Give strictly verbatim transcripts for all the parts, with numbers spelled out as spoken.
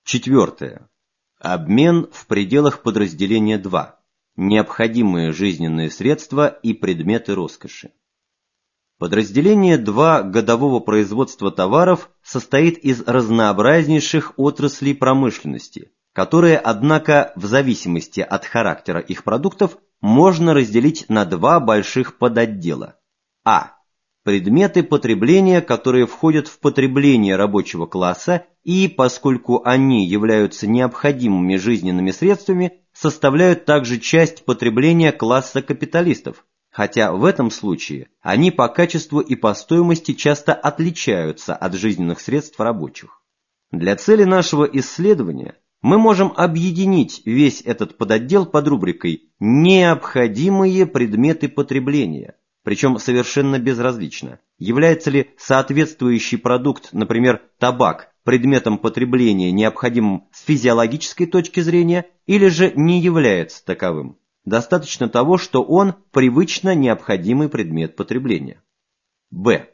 Четвертое. Обмен в пределах подразделения два. Необходимые жизненные средства и предметы роскоши. Подразделение два годового производства товаров состоит из разнообразнейших отраслей промышленности, которые, однако, в зависимости от характера их продуктов, можно разделить на два больших подотдела. А. Предметы потребления, которые входят в потребление рабочего класса и, поскольку они являются необходимыми жизненными средствами, составляют также часть потребления класса капиталистов, хотя в этом случае они по качеству и по стоимости часто отличаются от жизненных средств рабочих. Для цели нашего исследования мы можем объединить весь этот подотдел под рубрикой «Необходимые предметы потребления», причем совершенно безразлично, является ли соответствующий продукт, например, табак, предметом потребления, необходимым с физиологической точки зрения, или же не является таковым. Достаточно того, что он привычно необходимый предмет потребления. Б.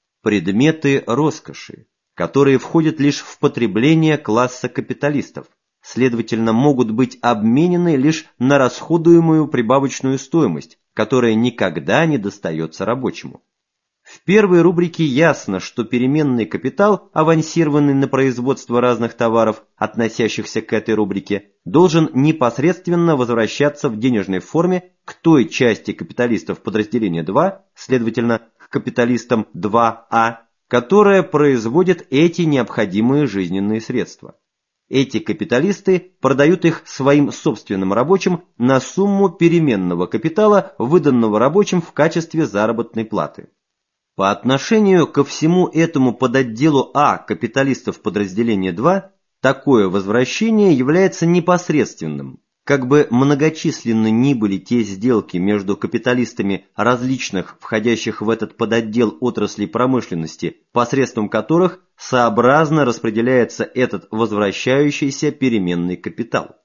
Предметы роскоши, которые входят лишь в потребление класса капиталистов, следовательно, могут быть обменены лишь на расходуемую прибавочную стоимость, которая никогда не достается рабочему. В первой рубрике ясно, что переменный капитал, авансированный на производство разных товаров, относящихся к этой рубрике, должен непосредственно возвращаться в денежной форме к той части капиталистов подразделения два, следовательно, к капиталистам два А, которая производит эти необходимые жизненные средства. Эти капиталисты продают их своим собственным рабочим на сумму переменного капитала, выданного рабочим в качестве заработной платы. По отношению ко всему этому подотделу А капиталистов подразделения два, такое возвращение является непосредственным. Как бы многочисленны ни были те сделки между капиталистами различных, входящих в этот подотдел отраслей промышленности, посредством которых сообразно распределяется этот возвращающийся переменный капитал.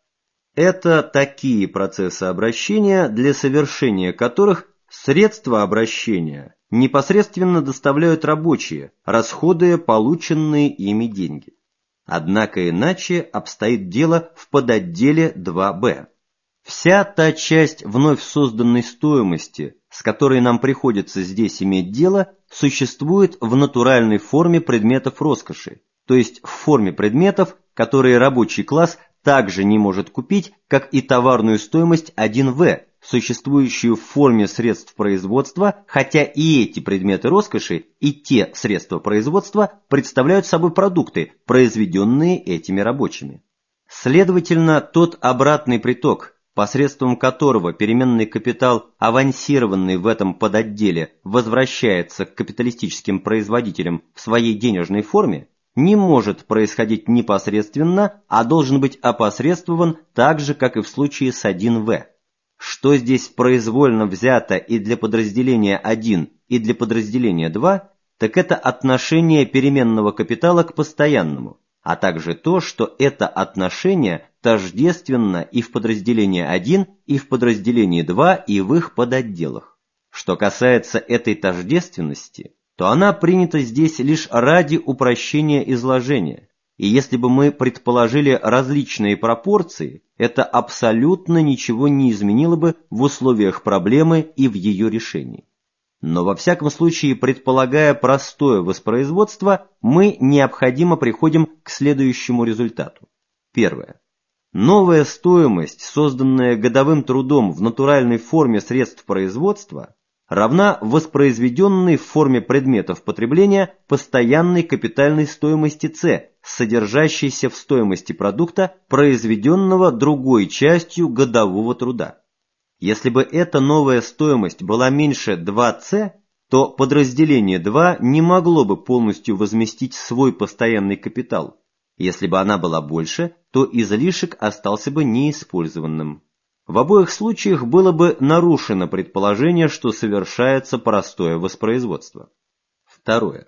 Это такие процессы обращения, для совершения которых средства обращения непосредственно доставляют рабочие, расходуя полученные ими деньги. Однако иначе обстоит дело в подотделе два Б. Вся та часть вновь созданной стоимости, с которой нам приходится здесь иметь дело, существует в натуральной форме предметов роскоши, то есть в форме предметов, которые рабочий класс также не может купить, как и товарную стоимость один В, существующую в форме средств производства, хотя и эти предметы роскоши, и те средства производства представляют собой продукты, произведенные этими рабочими. Следовательно, тот обратный приток, посредством которого переменный капитал, авансированный в этом подотделе, возвращается к капиталистическим производителям в своей денежной форме, не может происходить непосредственно, а должен быть опосредствован так же, как и в случае с один В. Что здесь произвольно взято и для подразделения один, и для подразделения два, так это отношение переменного капитала к постоянному, а также то, что это отношение тождественно и в подразделении один, и в подразделении два, и в их подотделах. Что касается этой тождественности, то она принята здесь лишь ради упрощения изложения. И если бы мы предположили различные пропорции, это абсолютно ничего не изменило бы в условиях проблемы и в ее решении. Но во всяком случае, предполагая простое воспроизводство, мы необходимо приходим к следующему результату. Первое. Новая стоимость, созданная годовым трудом в натуральной форме средств производства, равна воспроизведенной в форме предметов потребления постоянной капитальной стоимости С, содержащейся в стоимости продукта, произведенного другой частью годового труда. Если бы эта новая стоимость была меньше два С, то подразделение два не могло бы полностью возместить свой постоянный капитал. Если бы она была больше, то излишек остался бы неиспользованным. В обоих случаях было бы нарушено предположение, что совершается простое воспроизводство. Второе.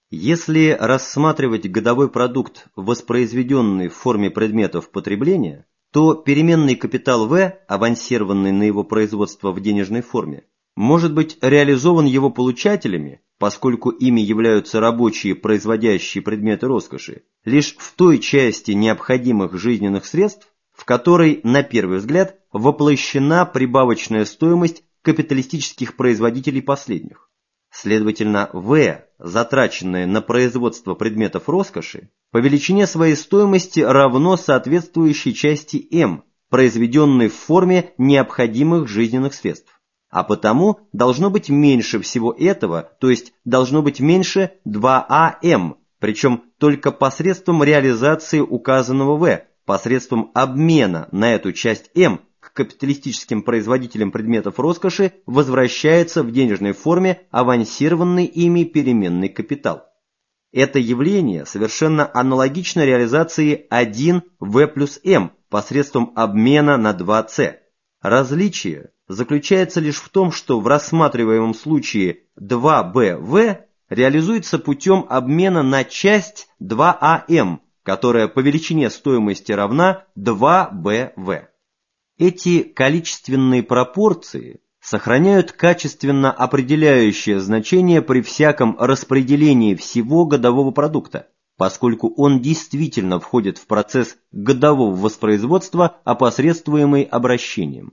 Если рассматривать годовой продукт, воспроизведенный в форме предметов потребления, то переменный капитал В, авансированный на его производство в денежной форме, может быть реализован его получателями поскольку ими являются рабочие, производящие предметы роскоши, лишь в той части необходимых жизненных средств, в которой, на первый взгляд, воплощена прибавочная стоимость капиталистических производителей последних. Следовательно, В, затраченное на производство предметов роскоши, по величине своей стоимости равно соответствующей части М, произведенной в форме необходимых жизненных средств. А потому должно быть меньше всего этого, то есть должно быть меньше два А М, причем только посредством реализации указанного В, посредством обмена на эту часть М к капиталистическим производителям предметов роскоши возвращается в денежной форме авансированный ими переменный капитал. Это явление совершенно аналогично реализации один В плюс М посредством обмена на два С. Различие заключается лишь в том, что в рассматриваемом случае два Б В реализуется путем обмена на часть два А М, которая по величине стоимости равна два Б В. Эти количественные пропорции сохраняют качественно определяющее значение при всяком распределении всего годового продукта, поскольку он действительно входит в процесс годового воспроизводства, опосредствуемый обращением.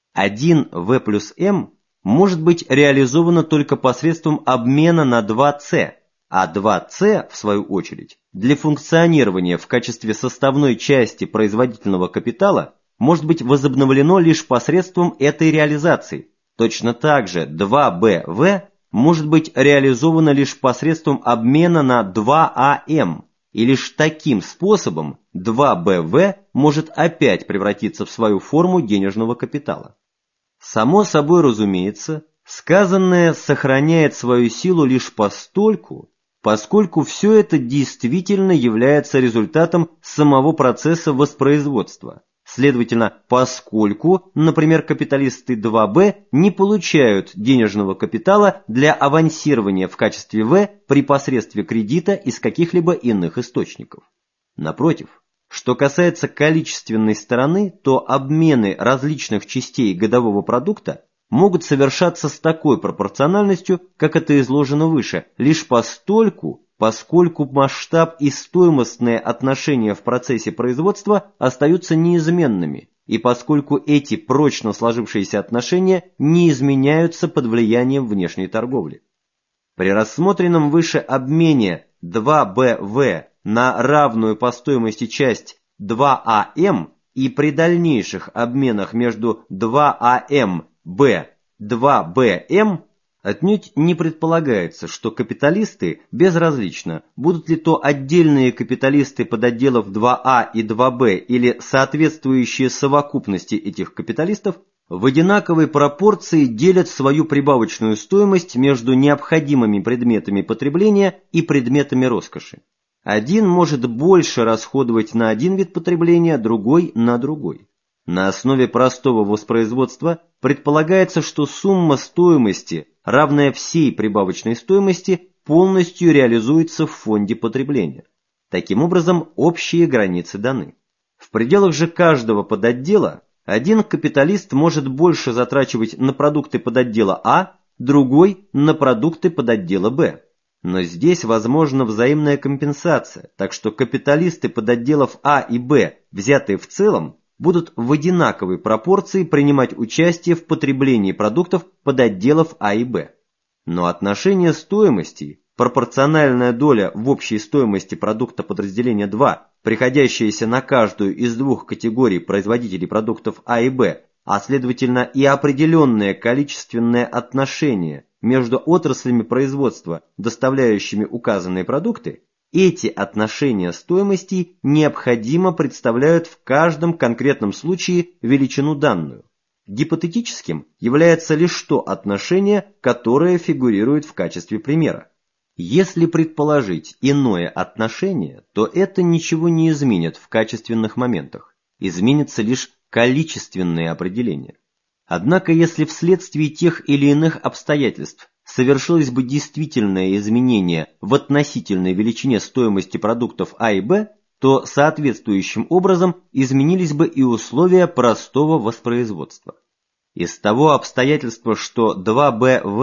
один В плюс М может быть реализовано только посредством обмена на два С, а два С, в свою очередь, для функционирования в качестве составной части производительного капитала может быть возобновлено лишь посредством этой реализации. Точно так же два Б В может быть реализовано лишь посредством обмена на два А М, и лишь таким способом два Б В может опять превратиться в свою форму денежного капитала. Само собой разумеется, сказанное сохраняет свою силу лишь постольку, поскольку все это действительно является результатом самого процесса воспроизводства. Следовательно, поскольку, например, капиталисты два Б не получают денежного капитала для авансирования в качестве В при посредстве кредита из каких-либо иных источников. Напротив, что касается количественной стороны, то обмены различных частей годового продукта могут совершаться с такой пропорциональностью, как это изложено выше, лишь постольку, поскольку масштаб и стоимостные отношения в процессе производства остаются неизменными, и поскольку эти прочно сложившиеся отношения не изменяются под влиянием внешней торговли. При рассмотренном выше обмене два Б В на равную по стоимости часть два А М и при дальнейших обменах между два А М Б два Б М отнюдь не предполагается, что капиталисты безразлично, будут ли то отдельные капиталисты подотделов два А и два Б или соответствующие совокупности этих капиталистов, в одинаковой пропорции делят свою прибавочную стоимость между необходимыми предметами потребления и предметами роскоши. Один может больше расходовать на один вид потребления, другой на другой. На основе простого воспроизводства предполагается, что сумма стоимости, равная всей прибавочной стоимости, полностью реализуется в фонде потребления. Таким образом, общие границы даны. В пределах же каждого подотдела один капиталист может больше затрачивать на продукты подотдела А, другой – на продукты подотдела Б. Но здесь возможна взаимная компенсация, так что капиталисты подотделов А и Б, взятые в целом, будут в одинаковой пропорции принимать участие в потреблении продуктов подотделов А и Б. Но отношение стоимостей, пропорциональная доля в общей стоимости продукта подразделения два, приходящаяся на каждую из двух категорий производителей продуктов А и Б, а следовательно и определенное количественное отношение между отраслями производства, доставляющими указанные продукты, эти отношения стоимостей необходимо представляют в каждом конкретном случае величину данную. Гипотетическим является лишь то отношение, которое фигурирует в качестве примера. Если предположить иное отношение, то это ничего не изменит в качественных моментах, изменится лишь количественные определения. Однако, если вследствие тех или иных обстоятельств совершилось бы действительное изменение в относительной величине стоимости продуктов А и Б, то соответствующим образом изменились бы и условия простого воспроизводства. Из того обстоятельства, что два Б В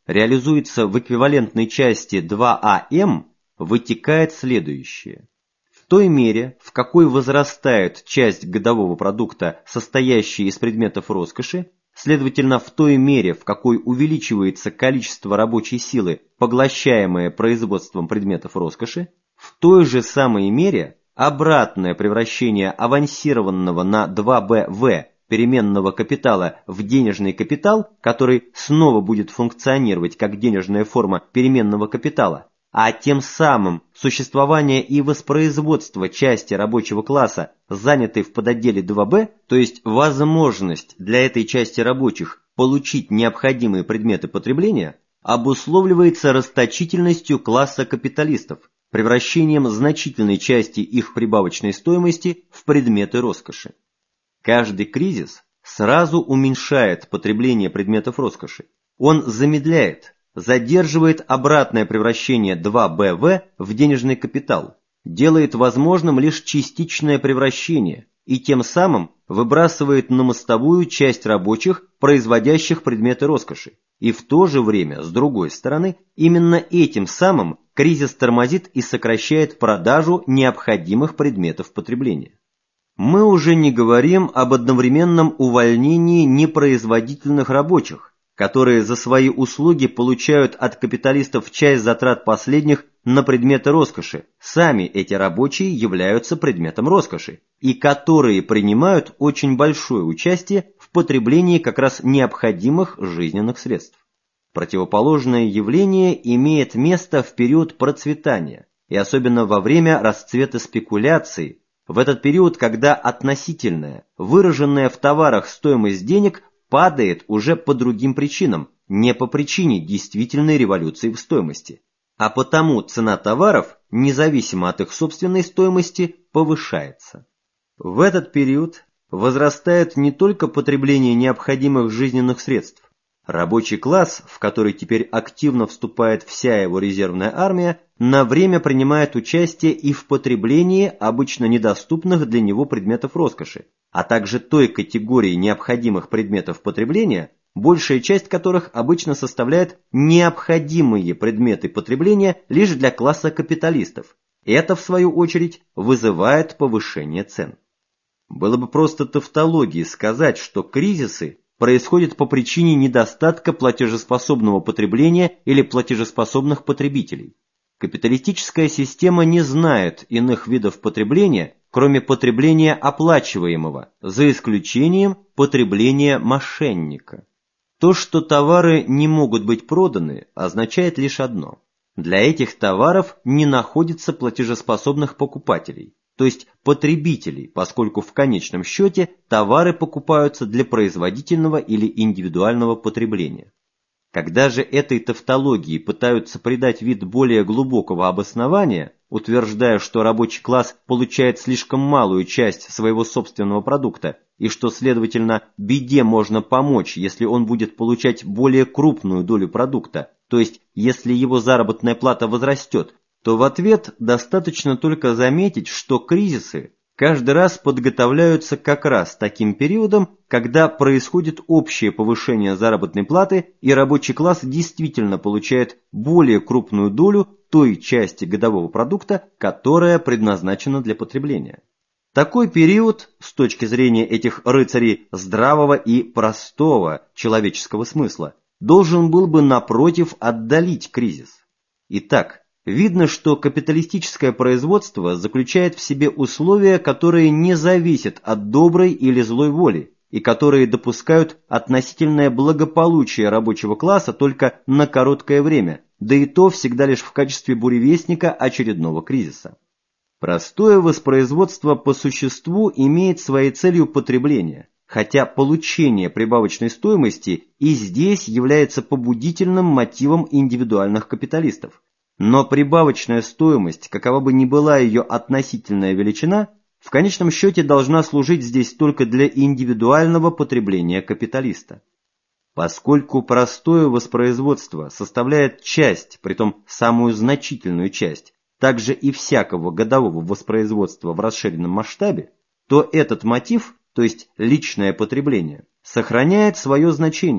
реализуется в эквивалентной части два а эм, вытекает следующее. В той мере, в какой возрастает часть годового продукта, состоящая из предметов роскоши, следовательно, в той мере, в какой увеличивается количество рабочей силы, поглощаемое производством предметов роскоши, в той же самой мере обратное превращение авансированного на два бэ вэ переменного капитала в денежный капитал, который снова будет функционировать как денежная форма переменного капитала, а тем самым существование и воспроизводство части рабочего класса, занятой в подотделе два бэ, то есть возможность для этой части рабочих получить необходимые предметы потребления, обусловливается расточительностью класса капиталистов, превращением значительной части их прибавочной стоимости в предметы роскоши. Каждый кризис сразу уменьшает потребление предметов роскоши. Он замедляет, задерживает обратное превращение два бэ вэ в денежный капитал, делает возможным лишь частичное превращение и тем самым выбрасывает на мостовую часть рабочих, производящих предметы роскоши. И в то же время, с другой стороны, именно этим самым кризис тормозит и сокращает продажу необходимых предметов потребления. Мы уже не говорим об одновременном увольнении непроизводительных рабочих, которые за свои услуги получают от капиталистов часть затрат последних на предметы роскоши. Сами эти рабочие являются предметом роскоши, и которые принимают очень большое участие в потреблении как раз необходимых жизненных средств. Противоположное явление имеет место в период процветания, и особенно во время расцвета спекуляции, в этот период, когда относительная, выраженная в товарах стоимость денег падает уже по другим причинам, не по причине действительной революции в стоимости, а потому цена товаров, независимо от их собственной стоимости, повышается. В этот период возрастает не только потребление необходимых жизненных средств. Рабочий класс, в который теперь активно вступает вся его резервная армия, на время принимает участие и в потреблении обычно недоступных для него предметов роскоши, а также той категории необходимых предметов потребления, большая часть которых обычно составляет необходимые предметы потребления лишь для класса капиталистов. Это, в свою очередь, вызывает повышение цен. Было бы просто тавтологией сказать, что кризисы происходит по причине недостатка платежеспособного потребления или платежеспособных потребителей. Капиталистическая система не знает иных видов потребления, кроме потребления оплачиваемого, за исключением потребления мошенника. То, что товары не могут быть проданы, означает лишь одно. Для этих товаров не находится платежеспособных покупателей, то есть потребителей, поскольку в конечном счете товары покупаются для производительного или индивидуального потребления. Когда же этой тавтологии пытаются придать вид более глубокого обоснования, утверждая, что рабочий класс получает слишком малую часть своего собственного продукта, и что, следовательно, беде можно помочь, если он будет получать более крупную долю продукта, то есть если его заработная плата возрастет, то в ответ достаточно только заметить, что кризисы каждый раз подготовляются как раз таким периодом, когда происходит общее повышение заработной платы и рабочий класс действительно получает более крупную долю той части годового продукта, которая предназначена для потребления. Такой период, с точки зрения этих рыцарей здравого и простого человеческого смысла, должен был бы напротив отдалить кризис. Итак, видно, что капиталистическое производство заключает в себе условия, которые не зависят от доброй или злой воли, и которые допускают относительное благополучие рабочего класса только на короткое время, да и то всегда лишь в качестве буревестника очередного кризиса. Простое воспроизводство по существу имеет своей целью потребление, хотя получение прибавочной стоимости и здесь является побудительным мотивом индивидуальных капиталистов. Но прибавочная стоимость, какова бы ни была ее относительная величина, в конечном счете должна служить здесь только для индивидуального потребления капиталиста. Поскольку простое воспроизводство составляет часть, притом самую значительную часть, также и всякого годового воспроизводства в расширенном масштабе, то этот мотив, то есть личное потребление, сохраняет свое значение,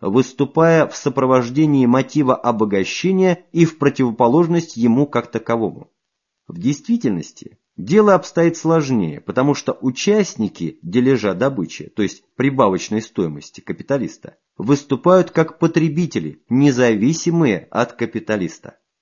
выступая в сопровождении мотива обогащения и в противоположность ему как таковому. В действительности дело обстоит сложнее, потому что участники дележа добычи, то есть прибавочной стоимости капиталиста, выступают как потребители, независимые от капиталиста.